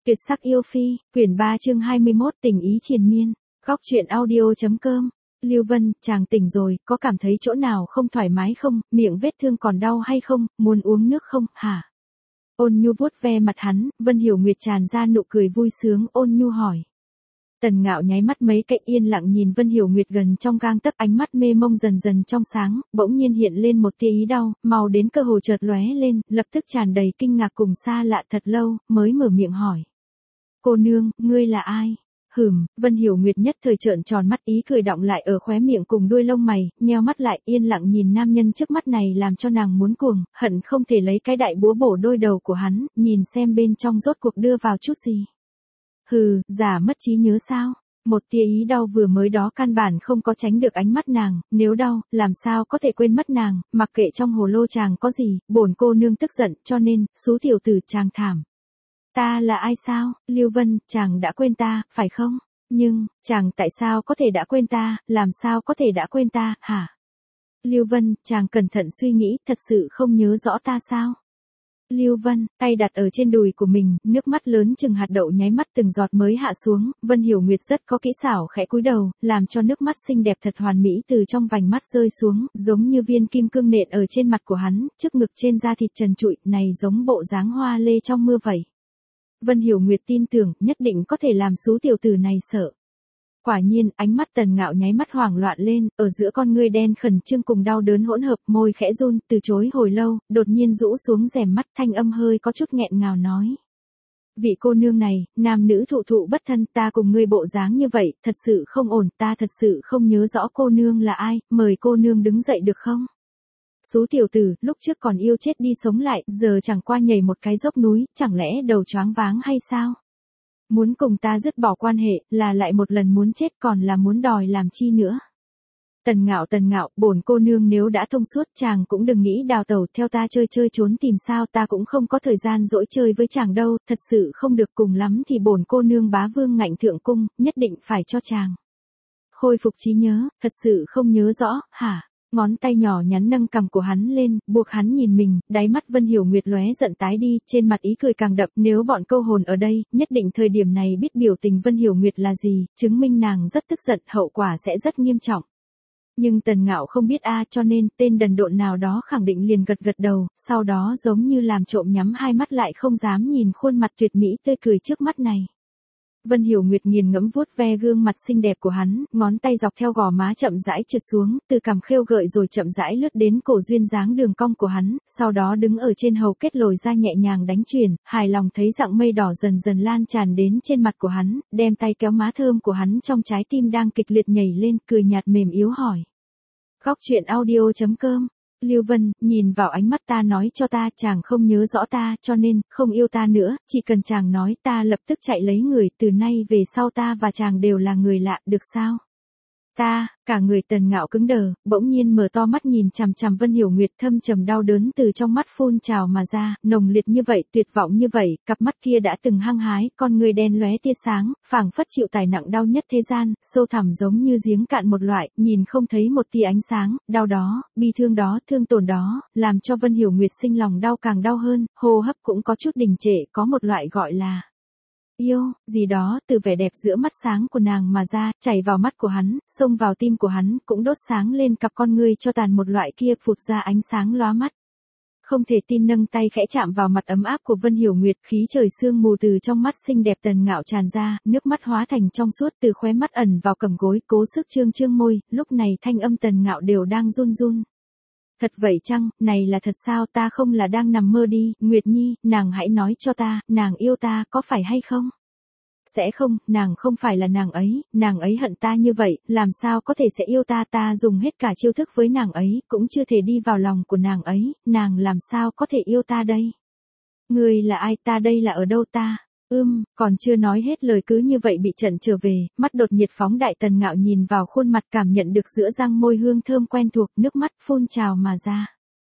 Tuyệt sắc yêu phi, quyển 3 chương 21 tình ý triền miên, góc truyện audio.com. Lưu Vân, chàng tỉnh rồi, có cảm thấy chỗ nào không thoải mái không, miệng vết thương còn đau hay không, muốn uống nước không, hả? Ôn Nhu vuốt ve mặt hắn, Vân Hiểu Nguyệt tràn ra nụ cười vui sướng, Ôn Nhu hỏi. Tần Ngạo nháy mắt mấy cái yên lặng nhìn Vân Hiểu Nguyệt gần trong gang tấc, ánh mắt mê mông dần dần trong sáng, bỗng nhiên hiện lên một tia ý đau, màu đến cơ hồ chợt lóe lên, lập tức tràn đầy kinh ngạc cùng xa lạ, thật lâu mới mở miệng hỏi. Cô nương, ngươi là ai? Vân Hiểu Nguyệt nhất thời trợn tròn mắt, ý cười đọng lại ở khóe miệng cùng đuôi lông mày, nheo mắt lại, yên lặng nhìn nam nhân trước mắt này làm cho nàng muốn cuồng, hận không thể lấy cái đại búa bổ đôi đầu của hắn, nhìn xem bên trong rốt cuộc đưa vào chút gì. Giả mất trí nhớ sao? Một tia ý đau vừa mới đó căn bản không có tránh được ánh mắt nàng, nếu đau, làm sao có thể quên mất nàng, mặc kệ trong hồ lô chàng có gì, bổn cô nương tức giận, cho nên, xú tiểu tử chàng thảm. Ta là ai sao, Lưu Vân, chàng đã quên ta, phải không? Nhưng, chàng tại sao có thể đã quên ta, làm sao có thể đã quên ta, hả? Lưu Vân, chàng cẩn thận suy nghĩ, thật sự không nhớ rõ ta sao? Lưu Vân, tay đặt ở trên đùi của mình, nước mắt lớn chừng hạt đậu nháy mắt từng giọt mới hạ xuống, Vân Hiểu Nguyệt rất có kỹ xảo khẽ cúi đầu, làm cho nước mắt xinh đẹp thật hoàn mỹ từ trong vành mắt rơi xuống, giống như viên kim cương nện ở trên mặt của hắn, trước ngực trên da thịt trần trụi, này giống bộ dáng hoa lê trong mưa vậy. Vân Hiểu Nguyệt tin tưởng, nhất định có thể làm xú tiểu tử này sợ. Quả nhiên, ánh mắt Tần Ngạo nháy mắt hoảng loạn lên, ở giữa con ngươi đen khẩn trương cùng đau đớn hỗn hợp, môi khẽ run, từ chối hồi lâu, đột nhiên rũ xuống rèm mắt, thanh âm hơi có chút nghẹn ngào nói. Vị cô nương này, nam nữ thụ thụ bất thân, ta cùng ngươi bộ dáng như vậy, thật sự không ổn, ta thật sự không nhớ rõ cô nương là ai, mời cô nương đứng dậy được không? Xú tiểu tử, lúc trước còn yêu chết đi sống lại, giờ chẳng qua nhảy một cái dốc núi, chẳng lẽ đầu choáng váng hay sao? Muốn cùng ta dứt bỏ quan hệ, là lại một lần muốn chết, còn là muốn đòi làm chi nữa? Tần Ngạo, bổn cô nương nếu đã thông suốt, chàng cũng đừng nghĩ đào tẩu theo ta chơi trốn tìm sao, ta cũng không có thời gian dỗi chơi với chàng đâu, thật sự không được, cùng lắm thì bổn cô nương bá vương ngạnh thượng cung, nhất định phải cho chàng khôi phục trí nhớ, thật sự không nhớ rõ, hả? Ngón tay nhỏ nhắn nâng cằm của hắn lên, buộc hắn nhìn mình, đáy mắt Vân Hiểu Nguyệt lóe giận tái đi, trên mặt ý cười càng đậm, nếu bọn câu hồn ở đây, nhất định thời điểm này biết biểu tình Vân Hiểu Nguyệt là gì, chứng minh nàng rất tức giận, hậu quả sẽ rất nghiêm trọng. Nhưng Tần Ngạo không biết cho nên, tên đần độn nào đó khẳng định liền gật đầu, sau đó giống như làm trộm nhắm hai mắt lại không dám nhìn khuôn mặt tuyệt mỹ tươi cười trước mắt này. Vân Hiểu Nguyệt nghiền ngẫm vuốt ve gương mặt xinh đẹp của hắn, ngón tay dọc theo gò má chậm rãi trượt xuống, từ cằm khêu gợi rồi chậm rãi lướt đến cổ duyên dáng đường cong của hắn, sau đó đứng ở trên hầu kết lồi ra nhẹ nhàng đánh chuyền, hài lòng thấy dạng mây đỏ dần dần lan tràn đến trên mặt của hắn, đem tay kéo má thơm của hắn trong trái tim đang kịch liệt nhảy lên, cười nhạt mềm yếu hỏi. Góc truyện audio.com. Lưu Vân, nhìn vào ánh mắt ta nói cho ta, chàng không nhớ rõ ta, cho nên, không yêu ta nữa, chỉ cần chàng nói ta lập tức chạy lấy người, từ nay về sau ta và chàng đều là người lạ, được sao? Cả người Tần Ngạo cứng đờ, bỗng nhiên mở to mắt nhìn chằm chằm Vân Hiểu Nguyệt, thâm trầm đau đớn từ trong mắt phun trào mà ra, nồng liệt như vậy, tuyệt vọng như vậy, cặp mắt kia đã từng hăng hái, con người đen lóe tia sáng, phảng phất chịu tải nặng đau nhất thế gian, sâu thẳm giống như giếng cạn một loại, nhìn không thấy một tia ánh sáng, đau đó, bi thương đó, thương tổn đó, làm cho Vân Hiểu Nguyệt sinh lòng đau càng đau hơn, hô hấp cũng có chút đình trệ, có một loại gọi là yêu, gì đó, từ vẻ đẹp giữa mắt sáng của nàng mà ra, chảy vào mắt của hắn, xông vào tim của hắn, cũng đốt sáng lên cặp con ngươi cho tàn một loại kia, phụt ra ánh sáng lóa mắt. Không thể tin nâng tay khẽ chạm vào mặt ấm áp của Vân Hiểu Nguyệt, khí trời sương mù từ trong mắt xinh đẹp Tần Ngạo tràn ra, nước mắt hóa thành trong suốt từ khóe mắt ẩn vào cằm gối, cố sức trương môi, lúc này thanh âm Tần Ngạo đều đang run. Thật vậy chăng, này là thật sao, ta không là đang nằm mơ đi, Nguyệt Nhi, nàng hãy nói cho ta, nàng yêu ta, có phải hay không? Sẽ không, nàng không phải là nàng ấy hận ta như vậy, làm sao có thể sẽ yêu ta, ta dùng hết cả chiêu thức với nàng ấy, cũng chưa thể đi vào lòng của nàng ấy, nàng làm sao có thể yêu ta đây? Ngươi là ai, ta đây là ở đâu ta? Còn chưa nói hết lời cứ như vậy bị trận trở về, mắt đột nhiệt phóng đại Tần Ngạo nhìn vào khuôn mặt cảm nhận được giữa răng môi hương thơm quen thuộc, nước mắt phun trào mà ra.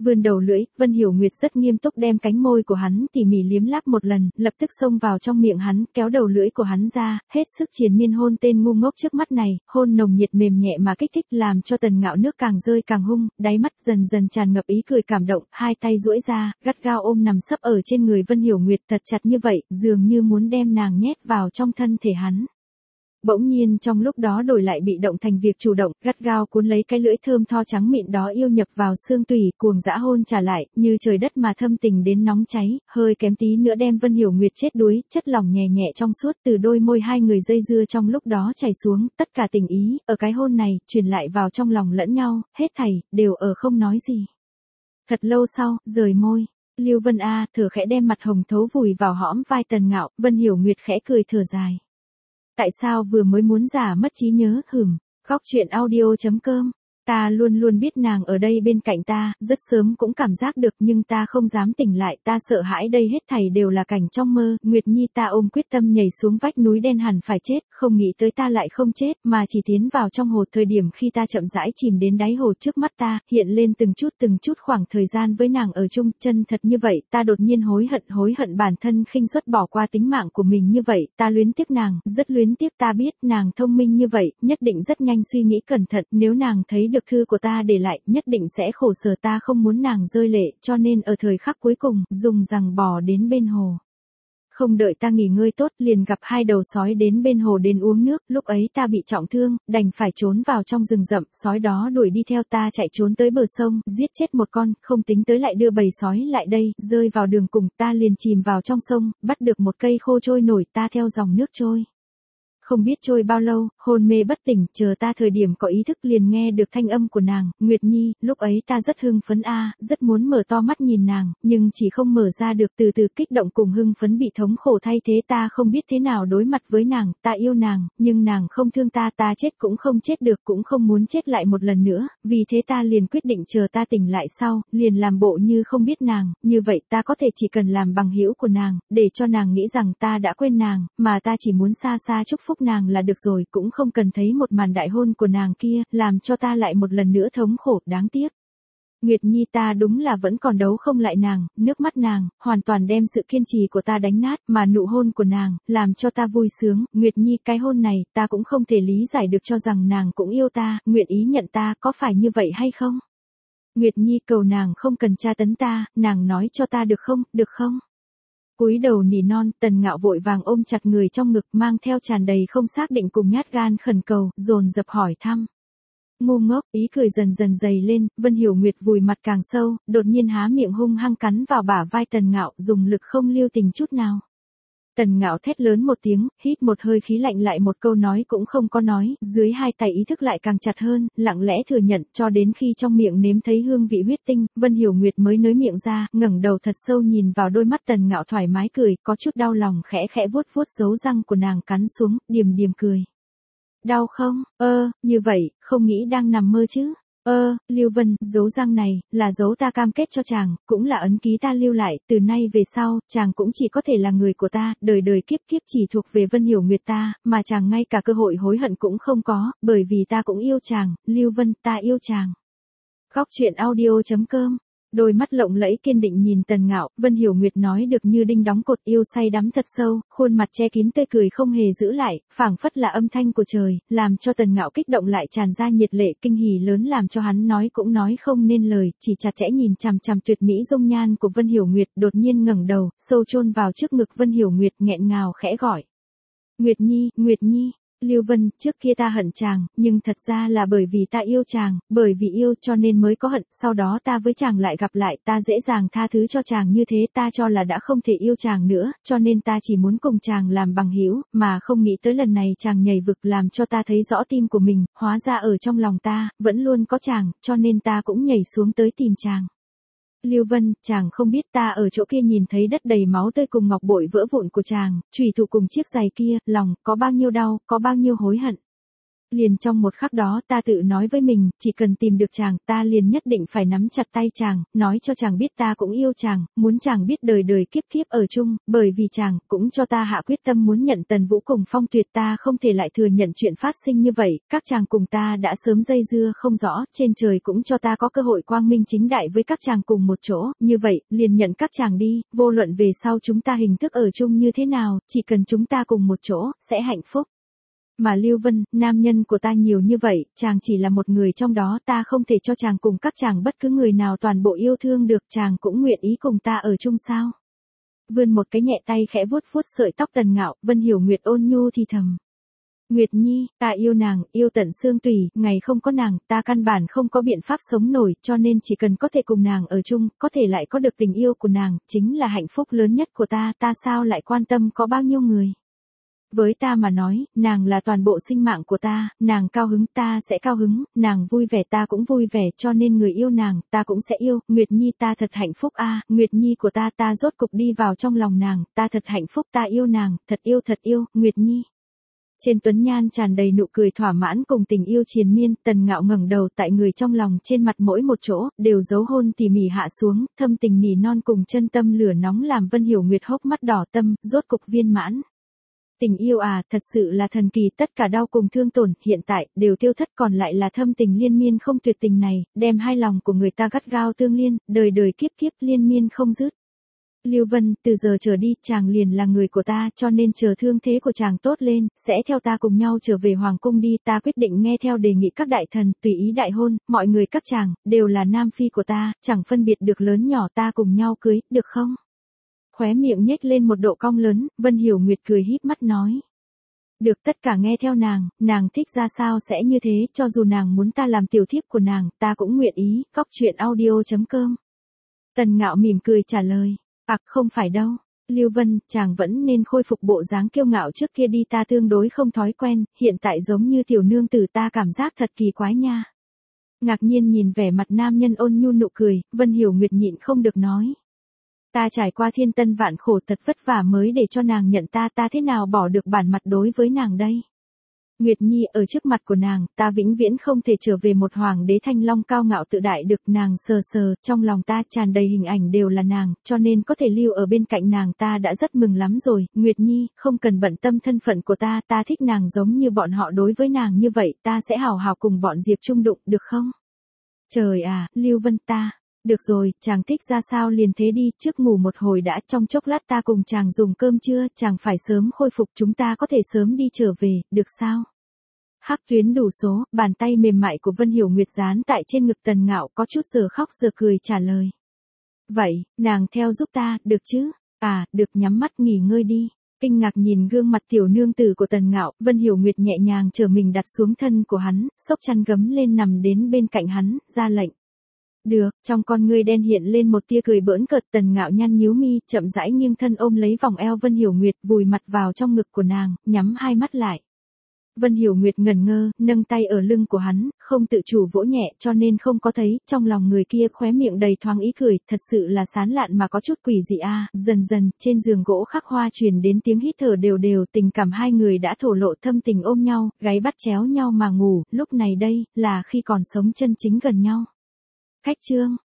Vươn đầu lưỡi, Vân Hiểu Nguyệt rất nghiêm túc đem cánh môi của hắn tỉ mỉ liếm láp một lần, lập tức xông vào trong miệng hắn, kéo đầu lưỡi của hắn ra, hết sức triền miên hôn tên ngu ngốc trước mắt này, hôn nồng nhiệt mềm nhẹ mà kích thích làm cho Tần Ngạo nước càng rơi càng hung, đáy mắt dần dần tràn ngập ý cười cảm động, hai tay duỗi ra, gắt gao ôm nằm sấp ở trên người Vân Hiểu Nguyệt thật chặt như vậy, dường như muốn đem nàng nhét vào trong thân thể hắn. Bỗng nhiên trong lúc đó đổi lại bị động thành việc chủ động, gắt gao cuốn lấy cái lưỡi thơm tho trắng mịn đó yêu nhập vào xương tủy, cuồng dã hôn trả lại, như trời đất mà thâm tình đến nóng cháy, hơi kém tí nữa đem Vân Hiểu Nguyệt chết đuối, chất lỏng nhẹ nhẹ trong suốt từ đôi môi hai người dây dưa trong lúc đó chảy xuống, tất cả tình ý, ở cái hôn này, truyền lại vào trong lòng lẫn nhau, hết thảy, đều ở không nói gì. Thật lâu sau, rời môi. Lưu Vân A thở khẽ đem mặt hồng thấu vùi vào hõm vai Tần Ngạo, Vân Hiểu Nguyệt khẽ cười thở dài. Tại sao vừa mới muốn giả mất trí nhớ, Góc truyện audio.com. Ta luôn luôn biết nàng ở đây bên cạnh ta, rất sớm cũng cảm giác được nhưng ta không dám tỉnh lại, ta sợ hãi đây hết thảy đều là cảnh trong mơ, Nguyệt Nhi ta ôm quyết tâm nhảy xuống vách núi đen hẳn phải chết, không nghĩ tới ta lại không chết, mà chỉ tiến vào trong hồ thời điểm khi ta chậm rãi chìm đến đáy hồ trước mắt ta, hiện lên từng chút khoảng thời gian với nàng ở chung, chân thật như vậy, ta đột nhiên hối hận bản thân khinh suất bỏ qua tính mạng của mình như vậy, ta luyến tiếc nàng, rất luyến tiếc ta biết nàng thông minh như vậy, nhất định rất nhanh suy nghĩ cẩn thận, nếu nàng thấy được thư của ta để lại, nhất định sẽ khổ sở ta không muốn nàng rơi lệ, cho nên ở thời khắc cuối cùng, dùng rằng bò đến bên hồ. Không đợi ta nghỉ ngơi tốt, liền gặp hai đầu sói đến bên hồ đến uống nước, lúc ấy ta bị trọng thương, đành phải trốn vào trong rừng rậm, sói đó đuổi đi theo ta chạy trốn tới bờ sông, giết chết một con, không tính tới lại đưa bầy sói lại đây, rơi vào đường cùng, ta liền chìm vào trong sông, bắt được một cây khô trôi nổi, ta theo dòng nước trôi. Không biết trôi bao lâu, hôn mê bất tỉnh, chờ ta thời điểm có ý thức liền nghe được thanh âm của nàng, Nguyệt Nhi, lúc ấy ta rất hưng phấn rất muốn mở to mắt nhìn nàng, nhưng chỉ không mở ra được, từ từ kích động cùng hưng phấn bị thống khổ thay thế, ta không biết thế nào đối mặt với nàng, ta yêu nàng, nhưng nàng không thương ta, ta chết cũng không chết được, cũng không muốn chết lại một lần nữa, vì thế ta liền quyết định chờ ta tỉnh lại sau, liền làm bộ như không biết nàng, như vậy ta có thể chỉ cần làm bằng hữu của nàng, để cho nàng nghĩ rằng ta đã quên nàng, mà ta chỉ muốn xa xa chúc phúc nàng là được rồi, cũng không cần thấy một màn đại hôn của nàng kia, làm cho ta lại một lần nữa thống khổ, đáng tiếc. Nguyệt Nhi ta đúng là vẫn còn đấu không lại nàng, nước mắt nàng, hoàn toàn đem sự kiên trì của ta đánh nát, mà nụ hôn của nàng, làm cho ta vui sướng, Nguyệt Nhi cái hôn này, ta cũng không thể lý giải được cho rằng nàng cũng yêu ta, nguyện ý nhận ta, có phải như vậy hay không? Nguyệt Nhi cầu nàng không cần tra tấn ta, nàng nói cho ta được không? Cúi đầu nỉ non, Tần Ngạo vội vàng ôm chặt người trong ngực mang theo tràn đầy không xác định cùng nhát gan khẩn cầu, dồn dập hỏi thăm. Ngu ngốc, ý cười dần dần dày lên, Vân Hiểu Nguyệt vùi mặt càng sâu, đột nhiên há miệng hung hăng cắn vào bả vai Tần Ngạo, dùng lực không lưu tình chút nào. Tần Ngạo thét lớn một tiếng, hít một hơi khí lạnh lại một câu nói cũng không có nói, dưới hai tay ý thức lại càng chặt hơn, lặng lẽ thừa nhận, cho đến khi trong miệng nếm thấy hương vị huyết tinh, Vân Hiểu Nguyệt mới nới miệng ra, ngẩng đầu thật sâu nhìn vào đôi mắt Tần Ngạo thoải mái cười, có chút đau lòng khẽ khẽ vuốt dấu răng của nàng cắn xuống, điềm điềm cười. Đau không? Như vậy, không nghĩ đang nằm mơ chứ? Lưu Vân, dấu răng này, là dấu ta cam kết cho chàng, cũng là ấn ký ta lưu lại, từ nay về sau, chàng cũng chỉ có thể là người của ta, đời đời kiếp kiếp chỉ thuộc về Vân Hiểu Nguyệt ta, mà chàng ngay cả cơ hội hối hận cũng không có, bởi vì ta cũng yêu chàng, Lưu Vân, ta yêu chàng. Góc truyện audio.com. Đôi mắt lộng lẫy kiên định nhìn Tần Ngạo, Vân Hiểu Nguyệt nói được như đinh đóng cột, yêu say đắm thật sâu, khuôn mặt che kín tươi cười không hề giữ lại, phảng phất là âm thanh của trời, làm cho Tần Ngạo kích động lại tràn ra nhiệt lệ, kinh hỉ lớn làm cho hắn nói cũng nói không nên lời, chỉ chặt chẽ nhìn chằm chằm tuyệt mỹ dung nhan của Vân Hiểu Nguyệt, đột nhiên ngẩng đầu, sâu chôn vào trước ngực Vân Hiểu Nguyệt, nghẹn ngào khẽ gọi. Nguyệt Nhi, Nguyệt Nhi. Lưu Vân, trước kia ta hận chàng, nhưng thật ra là bởi vì ta yêu chàng, bởi vì yêu cho nên mới có hận, sau đó ta với chàng lại gặp lại, ta dễ dàng tha thứ cho chàng như thế, ta cho là đã không thể yêu chàng nữa, cho nên ta chỉ muốn cùng chàng làm bằng hữu, mà không nghĩ tới lần này chàng nhảy vực làm cho ta thấy rõ tim của mình, hóa ra ở trong lòng ta, vẫn luôn có chàng, cho nên ta cũng nhảy xuống tới tìm chàng. Lưu Vân, chàng không biết ta ở chỗ kia nhìn thấy đất đầy máu tươi cùng ngọc bội vỡ vụn của chàng, chùy thủ cùng chiếc giày kia, lòng, có bao nhiêu đau, có bao nhiêu hối hận. Liền trong một khắc đó ta tự nói với mình, chỉ cần tìm được chàng, ta liền nhất định phải nắm chặt tay chàng, nói cho chàng biết ta cũng yêu chàng, muốn chàng biết đời đời kiếp kiếp ở chung, bởi vì chàng cũng cho ta hạ quyết tâm muốn nhận Tần Vũ cùng Phong Tuyệt, ta không thể lại thừa nhận chuyện phát sinh như vậy, các chàng cùng ta đã sớm dây dưa không rõ, trên trời cũng cho ta có cơ hội quang minh chính đại với các chàng cùng một chỗ, như vậy, liền nhận các chàng đi, vô luận về sau chúng ta hình thức ở chung như thế nào, chỉ cần chúng ta cùng một chỗ, sẽ hạnh phúc. Mà Lưu Vân, nam nhân của ta nhiều như vậy, chàng chỉ là một người trong đó, ta không thể cho chàng cùng các chàng bất cứ người nào toàn bộ yêu thương được, chàng cũng nguyện ý cùng ta ở chung sao? Vươn một cái nhẹ tay khẽ vuốt vuốt sợi tóc Tần Ngạo, Vân Hiểu Nguyệt ôn nhu thì thầm. Nguyệt Nhi, ta yêu nàng, yêu tận xương tủy, ngày không có nàng, ta căn bản không có biện pháp sống nổi, cho nên chỉ cần có thể cùng nàng ở chung, có thể lại có được tình yêu của nàng, chính là hạnh phúc lớn nhất của ta sao lại quan tâm có bao nhiêu người. Với ta mà nói, nàng là toàn bộ sinh mạng của ta, nàng cao hứng ta sẽ cao hứng, nàng vui vẻ ta cũng vui vẻ, cho nên người yêu nàng, ta cũng sẽ yêu, Nguyệt Nhi ta thật hạnh phúc Nguyệt Nhi của ta rốt cục đi vào trong lòng nàng, ta thật hạnh phúc, ta yêu nàng, thật yêu, Nguyệt Nhi. Trên tuấn nhan tràn đầy nụ cười thỏa mãn cùng tình yêu triền miên, Tần Ngạo ngẩng đầu tại người trong lòng, trên mặt mỗi một chỗ, đều dấu hôn tỉ mỉ hạ xuống, thâm tình nỉ non cùng chân tâm lửa nóng làm Vân Hiểu Nguyệt hốc mắt đỏ tâm, rốt cục viên mãn. Tình yêu thật sự là thần kỳ, tất cả đau cùng thương tổn, hiện tại, đều tiêu thất, còn lại là thâm tình liên miên không tuyệt tình này, đem hai lòng của người ta gắt gao tương liên, đời đời kiếp kiếp liên miên không dứt. Lưu Vân, từ giờ trở đi, chàng liền là người của ta, cho nên chờ thương thế của chàng tốt lên, sẽ theo ta cùng nhau trở về Hoàng Cung đi, ta quyết định nghe theo đề nghị các đại thần, tùy ý đại hôn, mọi người các chàng, đều là nam phi của ta, chẳng phân biệt được lớn nhỏ, ta cùng nhau cưới, được không? Khóe miệng nhếch lên một độ cong lớn, Vân Hiểu Nguyệt cười híp mắt nói. Được, tất cả nghe theo nàng thích ra sao sẽ như thế, cho dù nàng muốn ta làm tiểu thiếp của nàng, ta cũng nguyện ý, Cóc Truyện Audio.com. Tần Ngạo mỉm cười trả lời, không phải đâu, Lưu Vân, chàng vẫn nên khôi phục bộ dáng kiêu ngạo trước kia đi, ta tương đối không thói quen, hiện tại giống như tiểu nương tử, ta cảm giác thật kỳ quái nha. Ngạc nhiên nhìn vẻ mặt nam nhân ôn nhu nụ cười, Vân Hiểu Nguyệt nhịn không được nói. Ta trải qua thiên tân vạn khổ thật vất vả mới để cho nàng nhận ta thế nào bỏ được bản mặt đối với nàng đây. Nguyệt Nhi, ở trước mặt của nàng, ta vĩnh viễn không thể trở về một hoàng đế thanh long cao ngạo tự đại được, nàng sờ, trong lòng ta tràn đầy hình ảnh đều là nàng, cho nên có thể lưu ở bên cạnh nàng ta đã rất mừng lắm rồi, Nguyệt Nhi, không cần bận tâm thân phận của ta thích nàng giống như bọn họ đối với nàng như vậy, ta sẽ hào hào cùng bọn Diệp Trung đụng, được không? Trời Lưu Vân ta. Được rồi, chàng thích ra sao liền thế đi, trước ngủ một hồi đã, trong chốc lát ta cùng chàng dùng cơm trưa, chàng phải sớm khôi phục, chúng ta có thể sớm đi trở về, được sao? Hắc tuyến đủ số, bàn tay mềm mại của Vân Hiểu Nguyệt dán tại trên ngực Tần Ngạo, có chút giờ khóc giờ cười trả lời. Vậy, nàng theo giúp ta, được chứ? Được, nhắm mắt nghỉ ngơi đi. Kinh ngạc nhìn gương mặt tiểu nương tử của Tần Ngạo, Vân Hiểu Nguyệt nhẹ nhàng trở mình đặt xuống thân của hắn, xốc chăn gấm lên nằm đến bên cạnh hắn, ra lệnh. Được, trong con ngươi đen hiện lên một tia cười bỡn cợt, Tần Ngạo nhăn nhíu mi, chậm rãi nghiêng thân ôm lấy vòng eo Vân Hiểu Nguyệt, vùi mặt vào trong ngực của nàng, nhắm hai mắt lại. Vân Hiểu Nguyệt ngẩn ngơ, nâng tay ở lưng của hắn, không tự chủ vỗ nhẹ, cho nên không có thấy, trong lòng người kia khóe miệng đầy thoáng ý cười, thật sự là sán lạn mà có chút quỷ dị Dần dần, trên giường gỗ khắc hoa truyền đến tiếng hít thở đều đều, tình cảm hai người đã thổ lộ thâm tình ôm nhau, gáy bắt chéo nhau mà ngủ, lúc này đây, là khi còn sống chân chính gần nhau. Khách chương